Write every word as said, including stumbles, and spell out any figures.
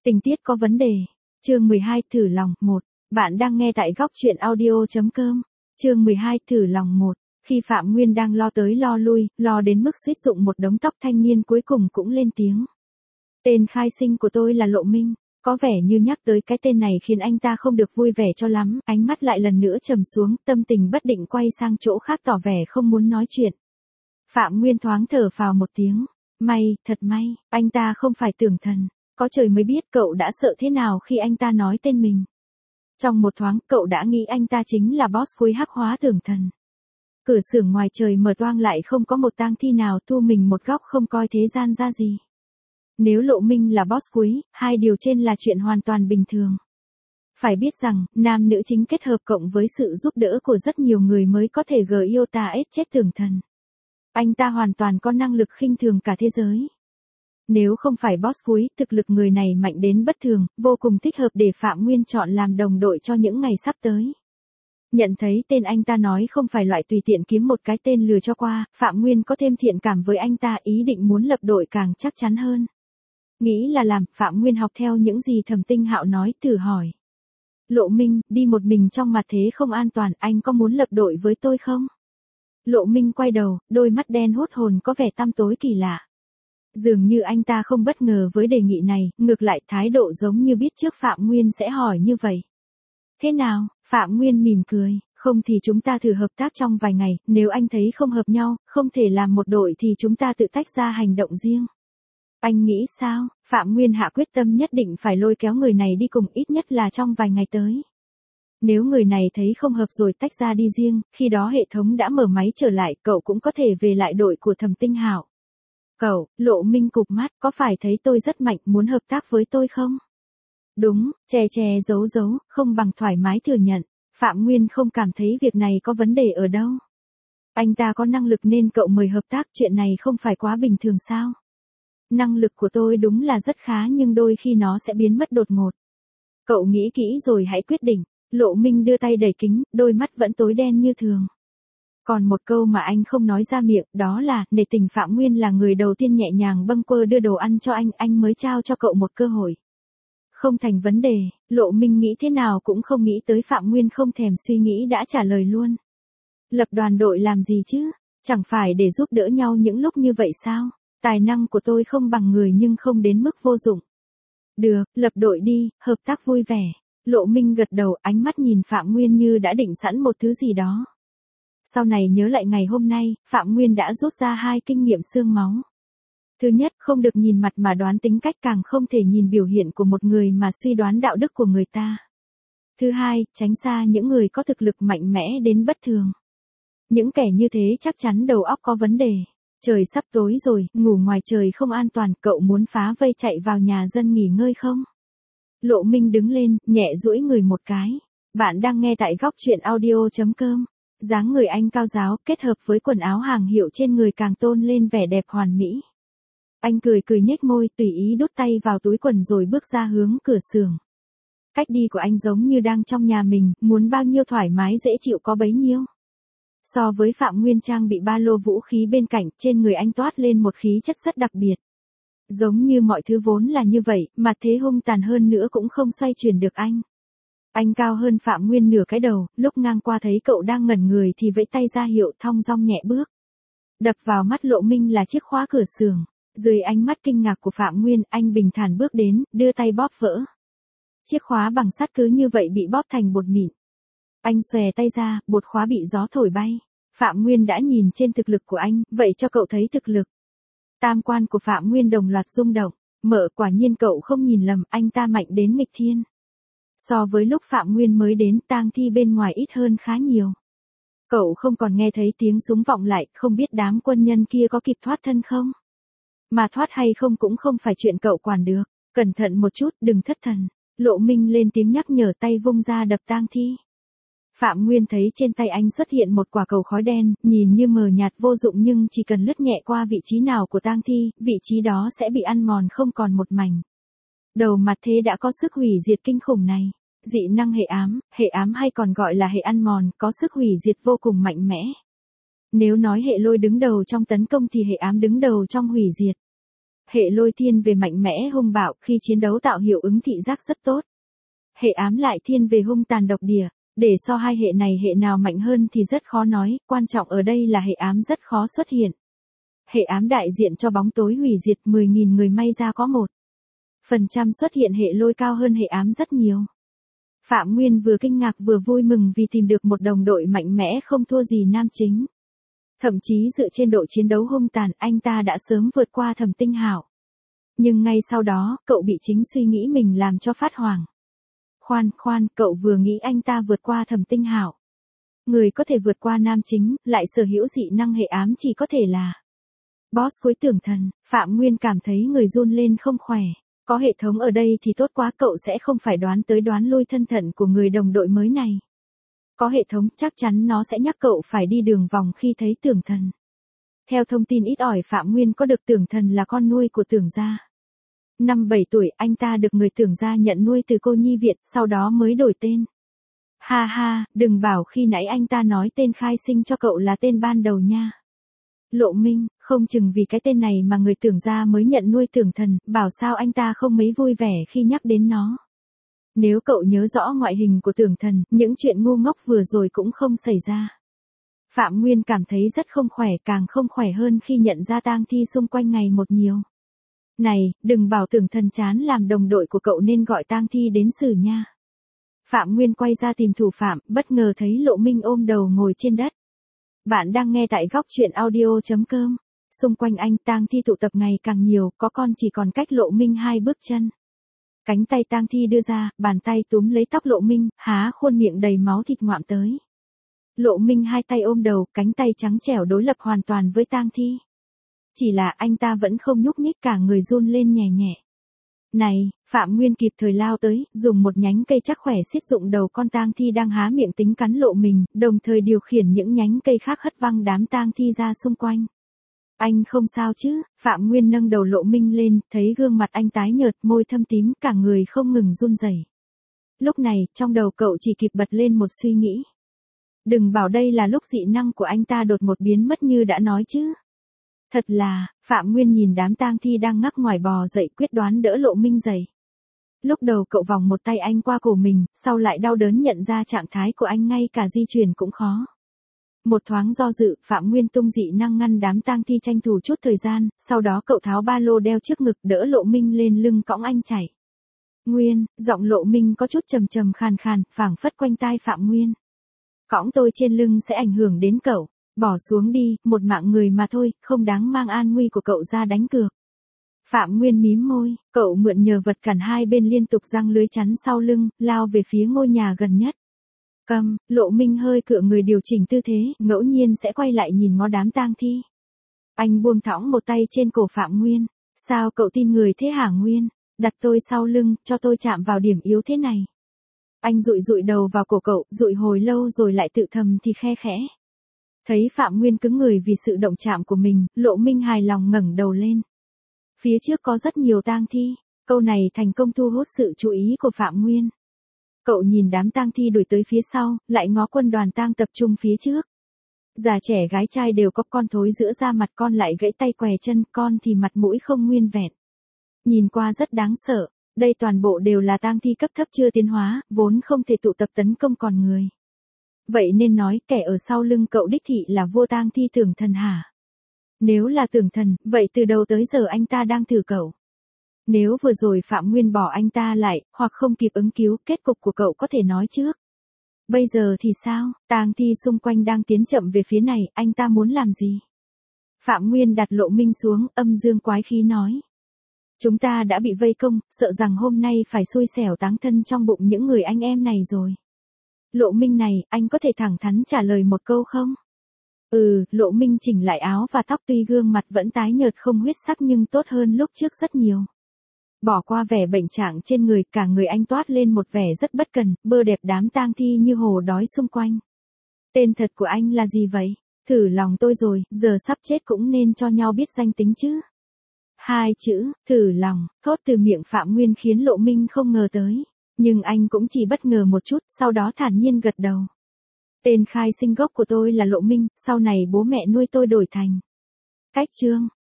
Tình tiết có vấn đề. Chương mười hai thử lòng một. Bạn đang nghe tại góc truyện audio.com. Chương mười hai thử lòng một. Khi Phạm Nguyên đang lo tới lo lui, lo đến mức suýt rụng một đống tóc, thanh niên cuối cùng cũng lên tiếng. Tên khai sinh của tôi là Lộ Minh. Có vẻ như nhắc tới cái tên này khiến anh ta không được vui vẻ cho lắm, ánh mắt lại lần nữa trầm xuống, tâm tình bất định quay sang chỗ khác tỏ vẻ không muốn nói chuyện. Phạm Nguyên thoáng thở phào một tiếng. May, thật may, anh ta không phải tưởng thần. Có trời mới biết cậu đã sợ thế nào khi anh ta nói tên mình. Trong một thoáng, cậu đã nghĩ anh ta chính là boss cuối hắc hóa tưởng thần. Cửa xưởng ngoài trời mở toang lại không có một tang thi nào thu mình một góc không coi thế gian ra gì. Nếu Lộ Minh là boss cuối, hai điều trên là chuyện hoàn toàn bình thường. Phải biết rằng, nam nữ chính kết hợp cộng với sự giúp đỡ của rất nhiều người mới có thể gờ yêu ta ết chết tưởng thần. Anh ta hoàn toàn có năng lực khinh thường cả thế giới. Nếu không phải boss cuối, thực lực người này mạnh đến bất thường, vô cùng thích hợp để Phạm Nguyên chọn làm đồng đội cho những ngày sắp tới. Nhận thấy tên anh ta nói không phải loại tùy tiện kiếm một cái tên lừa cho qua, Phạm Nguyên có thêm thiện cảm với anh ta, ý định muốn lập đội càng chắc chắn hơn. Nghĩ là làm, Phạm Nguyên học theo những gì Thẩm Tinh Hạo nói, thử hỏi. Lộ Minh, đi một mình trong mặt thế không an toàn, anh có muốn lập đội với tôi không? Lộ Minh quay đầu, đôi mắt đen hút hồn có vẻ tăm tối kỳ lạ. Dường như anh ta không bất ngờ với đề nghị này, ngược lại thái độ giống như biết trước Phạm Nguyên sẽ hỏi như vậy. Thế nào? Phạm Nguyên mỉm cười, không thì chúng ta thử hợp tác trong vài ngày, nếu anh thấy không hợp nhau, không thể làm một đội thì chúng ta tự tách ra hành động riêng. Anh nghĩ sao? Phạm Nguyên hạ quyết tâm nhất định phải lôi kéo người này đi cùng, ít nhất là trong vài ngày tới. Nếu người này thấy không hợp rồi tách ra đi riêng, khi đó hệ thống đã mở máy trở lại, cậu cũng có thể về lại đội của Thẩm Tinh Hạo. Cậu, Lộ Minh cụp mắt, có phải thấy tôi rất mạnh, muốn hợp tác với tôi không? Đúng, che che giấu giấu, không bằng thoải mái thừa nhận. Phạm Nguyên không cảm thấy việc này có vấn đề ở đâu. Anh ta có năng lực nên cậu mời hợp tác, chuyện này không phải quá bình thường sao? Năng lực của tôi đúng là rất khá nhưng đôi khi nó sẽ biến mất đột ngột. Cậu nghĩ kỹ rồi hãy quyết định. Lộ Minh đưa tay đẩy kính, đôi mắt vẫn tối đen như thường. Còn một câu mà anh không nói ra miệng, đó là, nể tình Phạm Nguyên là người đầu tiên nhẹ nhàng bâng quơ đưa đồ ăn cho anh, anh mới trao cho cậu một cơ hội. Không thành vấn đề, Lộ Minh nghĩ thế nào cũng không nghĩ tới Phạm Nguyên không thèm suy nghĩ đã trả lời luôn. Lập đoàn đội làm gì chứ? Chẳng phải để giúp đỡ nhau những lúc như vậy sao? Tài năng của tôi không bằng người nhưng không đến mức vô dụng. Được, lập đội đi, hợp tác vui vẻ. Lộ Minh gật đầu, ánh mắt nhìn Phạm Nguyên như đã định sẵn một thứ gì đó. Sau này nhớ lại ngày hôm nay, Phạm Nguyên đã rút ra hai kinh nghiệm xương máu. Thứ nhất, không được nhìn mặt mà đoán tính cách, càng không thể nhìn biểu hiện của một người mà suy đoán đạo đức của người ta. Thứ hai, tránh xa những người có thực lực mạnh mẽ đến bất thường. Những kẻ như thế chắc chắn đầu óc có vấn đề. Trời sắp tối rồi, ngủ ngoài trời không an toàn, cậu muốn phá vây chạy vào nhà dân nghỉ ngơi không? Lộ Minh đứng lên, nhẹ duỗi người một cái. Bạn đang nghe tại góc truyện audio.com. Dáng người anh cao ráo, kết hợp với quần áo hàng hiệu trên người càng tôn lên vẻ đẹp hoàn mỹ. Anh cười cười nhếch môi, tùy ý đút tay vào túi quần rồi bước ra hướng cửa xưởng. Cách đi của anh giống như đang trong nhà mình, muốn bao nhiêu thoải mái dễ chịu có bấy nhiêu. So với Phạm Nguyên trang bị ba lô vũ khí bên cạnh, trên người anh toát lên một khí chất rất đặc biệt. Giống như mọi thứ vốn là như vậy, mà thế hung tàn hơn nữa cũng không xoay chuyển được anh. Anh cao hơn Phạm Nguyên nửa cái đầu, lúc ngang qua thấy cậu đang ngẩn người thì vẫy tay ra hiệu, thong dong nhẹ bước. Đập vào mắt Lộ Minh là chiếc khóa cửa xưởng. Dưới ánh mắt kinh ngạc của Phạm Nguyên, anh bình thản bước đến, đưa tay bóp vỡ. Chiếc khóa bằng sắt cứ như vậy bị bóp thành bột mịn. Anh xòe tay ra, bột khóa bị gió thổi bay. Phạm Nguyên đã nhìn trên thực lực của anh, vậy cho cậu thấy thực lực. Tam quan của Phạm Nguyên đồng loạt rung động. Mở, quả nhiên cậu không nhìn lầm, anh ta mạnh đến nghịch thiên. So với lúc Phạm Nguyên mới đến, tang thi bên ngoài ít hơn khá nhiều. Cậu không còn nghe thấy tiếng súng vọng lại, không biết đám quân nhân kia có kịp thoát thân không? Mà thoát hay không cũng không phải chuyện cậu quản được. Cẩn thận một chút, đừng thất thần. Lộ Minh lên tiếng nhắc nhở, tay vung ra đập tang thi. Phạm Nguyên thấy trên tay anh xuất hiện một quả cầu khói đen, nhìn như mờ nhạt vô dụng nhưng chỉ cần lướt nhẹ qua vị trí nào của tang thi, vị trí đó sẽ bị ăn mòn không còn một mảnh. Đầu mặt thế đã có sức hủy diệt kinh khủng này. Dị năng hệ ám, hệ ám hay còn gọi là hệ ăn mòn, có sức hủy diệt vô cùng mạnh mẽ. Nếu nói hệ lôi đứng đầu trong tấn công thì hệ ám đứng đầu trong hủy diệt. Hệ lôi thiên về mạnh mẽ hung bạo, khi chiến đấu tạo hiệu ứng thị giác rất tốt. Hệ ám lại thiên về hung tàn độc địa. Để so hai hệ này hệ nào mạnh hơn thì rất khó nói, quan trọng ở đây là hệ ám rất khó xuất hiện. Hệ ám đại diện cho bóng tối hủy diệt, mười nghìn người may ra có một phần trăm xuất hiện hệ lôi cao hơn hệ ám rất nhiều. Phạm Nguyên vừa kinh ngạc vừa vui mừng vì tìm được một đồng đội mạnh mẽ không thua gì nam chính. Thậm chí dựa trên độ chiến đấu hung tàn, anh ta đã sớm vượt qua Thẩm Tinh Hạo. Nhưng ngay sau đó, cậu bị chính suy nghĩ mình làm cho phát hoảng. Khoan, khoan, cậu vừa nghĩ anh ta vượt qua Thẩm Tinh Hạo. Người có thể vượt qua nam chính, lại sở hữu dị năng hệ ám chỉ có thể là boss cuối tưởng thần. Phạm Nguyên cảm thấy người run lên không khỏe. Có hệ thống ở đây thì tốt quá, cậu sẽ không phải đoán tới đoán lui thân phận của người đồng đội mới này. Có hệ thống chắc chắn nó sẽ nhắc cậu phải đi đường vòng khi thấy tưởng thần. Theo thông tin ít ỏi, Phạm Nguyên có được tưởng thần là con nuôi của tưởng gia. Năm bảy tuổi anh ta được người tưởng gia nhận nuôi từ cô nhi viện, sau đó mới đổi tên. Ha ha, đừng bảo khi nãy anh ta nói tên khai sinh cho cậu là tên ban đầu nha. Lộ Minh, không chừng vì cái tên này mà người tưởng gia mới nhận nuôi tưởng thần, bảo sao anh ta không mấy vui vẻ khi nhắc đến nó. Nếu cậu nhớ rõ ngoại hình của tưởng thần, những chuyện ngu ngốc vừa rồi cũng không xảy ra. Phạm Nguyên cảm thấy rất không khỏe, càng không khỏe hơn khi nhận ra tang thi xung quanh ngày một nhiều. Này, đừng bảo tưởng thần chán làm đồng đội của cậu nên gọi tang thi đến xử nha. Phạm Nguyên quay ra tìm thủ phạm, bất ngờ thấy Lộ Minh ôm đầu ngồi trên đất. Bạn đang nghe tại góc truyện audio chấm com. Xung quanh anh tang thi tụ tập ngày càng nhiều, có con chỉ còn cách Lộ Minh hai bước chân. Cánh tay tang thi đưa ra, bàn tay túm lấy tóc Lộ Minh, há khuôn miệng đầy máu thịt ngoạm tới. Lộ Minh hai tay ôm đầu, cánh tay trắng trẻo đối lập hoàn toàn với tang thi. Chỉ là anh ta vẫn không nhúc nhích, cả người run lên nhẹ nhẹ. Này, Phạm Nguyên kịp thời lao tới, dùng một nhánh cây chắc khỏe xiết dụng đầu con tang thi đang há miệng tính cắn Lộ Minh, đồng thời điều khiển những nhánh cây khác hất văng đám tang thi ra xung quanh. Anh không sao chứ? Phạm Nguyên nâng đầu Lộ Minh lên, thấy gương mặt anh tái nhợt, môi thâm tím, cả người không ngừng run rẩy. Lúc này, trong đầu cậu chỉ kịp bật lên một suy nghĩ. Đừng bảo đây là lúc dị năng của anh ta đột một biến mất như đã nói chứ. Thật là, Phạm Nguyên nhìn đám tang thi đang ngắc ngoài bò dậy, quyết đoán đỡ Lộ Minh dậy. Lúc đầu cậu vòng một tay anh qua cổ mình, sau lại đau đớn nhận ra trạng thái của anh ngay cả di chuyển cũng khó. Một thoáng do dự, Phạm Nguyên tung dị năng ngăn đám tang thi tranh thủ chút thời gian, sau đó cậu tháo ba lô đeo trước ngực đỡ Lộ Minh lên lưng cõng anh chạy. Nguyên, giọng Lộ Minh có chút trầm trầm khàn khàn, phảng phất quanh tai Phạm Nguyên. Cõng tôi trên lưng sẽ ảnh hưởng đến cậu. Bỏ xuống đi, một mạng người mà thôi, không đáng mang an nguy của cậu ra đánh cược. Phạm Nguyên mím môi, cậu mượn nhờ vật cản hai bên liên tục giăng lưới chắn sau lưng, lao về phía ngôi nhà gần nhất. Cầm, Lộ Minh hơi cựa người điều chỉnh tư thế, ngẫu nhiên sẽ quay lại nhìn ngó đám tang thi. Anh buông thõng một tay trên cổ Phạm Nguyên. Sao cậu tin người thế hả Nguyên? Đặt tôi sau lưng, cho tôi chạm vào điểm yếu thế này. Anh dụi dụi đầu vào cổ cậu, dụi hồi lâu rồi lại tự thầm thì khe khẽ. Thấy Phạm Nguyên cứng người vì sự động chạm của mình, Lộ Minh hài lòng ngẩng đầu lên. Phía trước có rất nhiều tang thi, câu này thành công thu hút sự chú ý của Phạm Nguyên. Cậu nhìn đám tang thi đuổi tới phía sau, lại ngó quân đoàn tang tập trung phía trước. Già trẻ gái trai đều có, con thối giữa da mặt, con lại gãy tay què chân, con thì mặt mũi không nguyên vẹn. Nhìn qua rất đáng sợ, đây toàn bộ đều là tang thi cấp thấp chưa tiến hóa, vốn không thể tụ tập tấn công con người. Vậy nên nói kẻ ở sau lưng cậu đích thị là vua tang thi tưởng thần hả? Nếu là tưởng thần, vậy từ đầu tới giờ anh ta đang thử cậu. Nếu vừa rồi Phạm Nguyên bỏ anh ta lại, hoặc không kịp ứng cứu, kết cục của cậu có thể nói trước. Bây giờ thì sao? Tang thi xung quanh đang tiến chậm về phía này, anh ta muốn làm gì? Phạm Nguyên đặt Lộ Minh xuống, âm dương quái khí nói. Chúng ta đã bị vây công, sợ rằng hôm nay phải xui xẻo táng thân trong bụng những người anh em này rồi. Lộ Minh này, anh có thể thẳng thắn trả lời một câu không? Ừ, Lộ Minh chỉnh lại áo và tóc, tuy gương mặt vẫn tái nhợt không huyết sắc nhưng tốt hơn lúc trước rất nhiều. Bỏ qua vẻ bệnh trạng trên người, cả người anh toát lên một vẻ rất bất cần, bơ đẹp đám tang thi như hồ đói xung quanh. Tên thật của anh là gì vậy? Thử lòng tôi rồi, giờ sắp chết cũng nên cho nhau biết danh tính chứ. Hai chữ, thử lòng, thốt từ miệng Phạm Nguyên khiến Lộ Minh không ngờ tới. Nhưng anh cũng chỉ bất ngờ một chút, sau đó thản nhiên gật đầu. Tên khai sinh gốc của tôi là Lộ Minh, sau này bố mẹ nuôi tôi đổi thành Cách Trương.